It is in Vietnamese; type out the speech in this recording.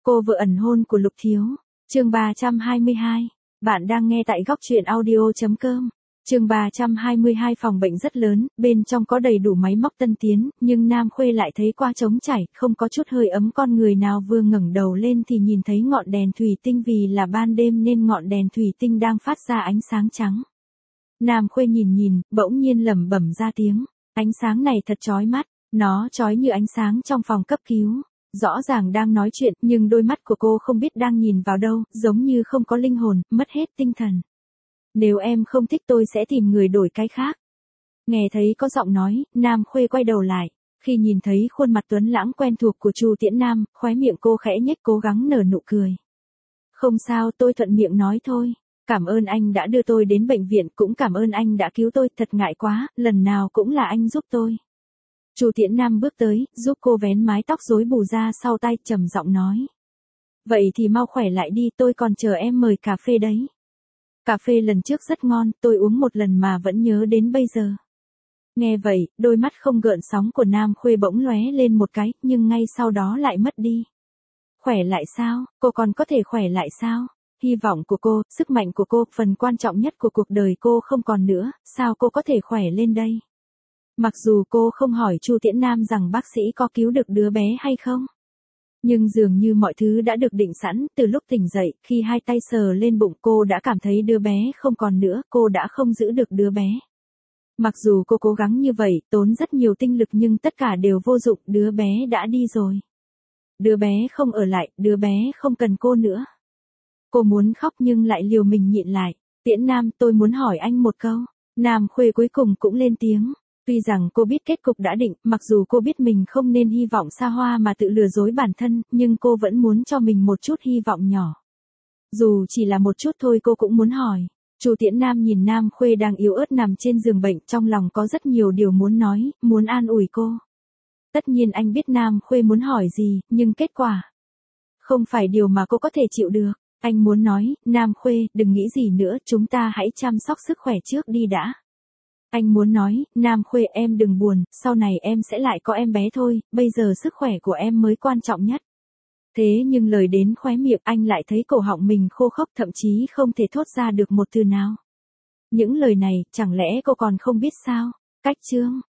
Cô vợ ẩn hôn của Lục Thiếu. Chương 322. Bạn đang nghe tại góc truyện audio.com. Chương 322. Phòng bệnh rất lớn, bên trong có đầy đủ máy móc tân tiến, nhưng Nam Khuê lại thấy qua trống chảy, không có chút hơi ấm con người nào. Vừa ngẩng đầu lên thì nhìn thấy ngọn đèn thủy tinh, vì là ban đêm nên ngọn đèn thủy tinh đang phát ra ánh sáng trắng. Nam Khuê nhìn, bỗng nhiên lẩm bẩm ra tiếng, ánh sáng này thật chói mắt, nó chói như ánh sáng trong phòng cấp cứu. Rõ ràng đang nói chuyện, nhưng đôi mắt của cô không biết đang nhìn vào đâu, giống như không có linh hồn, mất hết tinh thần. Nếu em không thích tôi sẽ tìm người đổi cái khác. Nghe thấy có giọng nói, Nam Khuê quay đầu lại. Khi nhìn thấy khuôn mặt tuấn lãng quen thuộc của Chu Tiễn Nam, khóe miệng cô khẽ nhếch, cố gắng nở nụ cười. Không sao, tôi thuận miệng nói thôi. Cảm ơn anh đã đưa tôi đến bệnh viện, cũng cảm ơn anh đã cứu tôi, thật ngại quá, lần nào cũng là anh giúp tôi. Chu Tiễn Nam bước tới, giúp cô vén mái tóc rối bù ra sau tai, trầm giọng nói. Vậy thì mau khỏe lại đi, tôi còn chờ em mời cà phê đấy. Cà phê lần trước rất ngon, tôi uống một lần mà vẫn nhớ đến bây giờ. Nghe vậy, đôi mắt không gợn sóng của Nam Khuê bỗng lóe lên một cái, nhưng ngay sau đó lại mất đi. Khỏe lại sao? Cô còn có thể khỏe lại sao? Hy vọng của cô, sức mạnh của cô, phần quan trọng nhất của cuộc đời cô không còn nữa, sao cô có thể khỏe lên đây? Mặc dù cô không hỏi Chu Tiễn Nam rằng bác sĩ có cứu được đứa bé hay không. Nhưng dường như mọi thứ đã được định sẵn, từ lúc tỉnh dậy, khi hai tay sờ lên bụng cô đã cảm thấy đứa bé không còn nữa, cô đã không giữ được đứa bé. Mặc dù cô cố gắng như vậy, tốn rất nhiều tinh lực nhưng tất cả đều vô dụng, đứa bé đã đi rồi. Đứa bé không ở lại, đứa bé không cần cô nữa. Cô muốn khóc nhưng lại liều mình nhịn lại. Tiễn Nam, tôi muốn hỏi anh một câu. Nam Khuê cuối cùng cũng lên tiếng. Tuy rằng cô biết kết cục đã định, mặc dù cô biết mình không nên hy vọng xa hoa mà tự lừa dối bản thân, nhưng cô vẫn muốn cho mình một chút hy vọng nhỏ. Dù chỉ là một chút thôi cô cũng muốn hỏi. Chu Tiễn Nam nhìn Nam Khuê đang yếu ớt nằm trên giường bệnh, trong lòng có rất nhiều điều muốn nói, muốn an ủi cô. Tất nhiên anh biết Nam Khuê muốn hỏi gì, nhưng kết quả không phải điều mà cô có thể chịu được. Anh muốn nói, Nam Khuê, đừng nghĩ gì nữa, chúng ta hãy chăm sóc sức khỏe trước đi đã. Anh muốn nói, Nam Khuê em đừng buồn, sau này em sẽ lại có em bé thôi, bây giờ sức khỏe của em mới quan trọng nhất. Thế nhưng lời đến khóe miệng anh lại thấy cổ họng mình khô khốc, thậm chí không thể thốt ra được một từ nào. Những lời này, chẳng lẽ cô còn không biết sao? Cách chương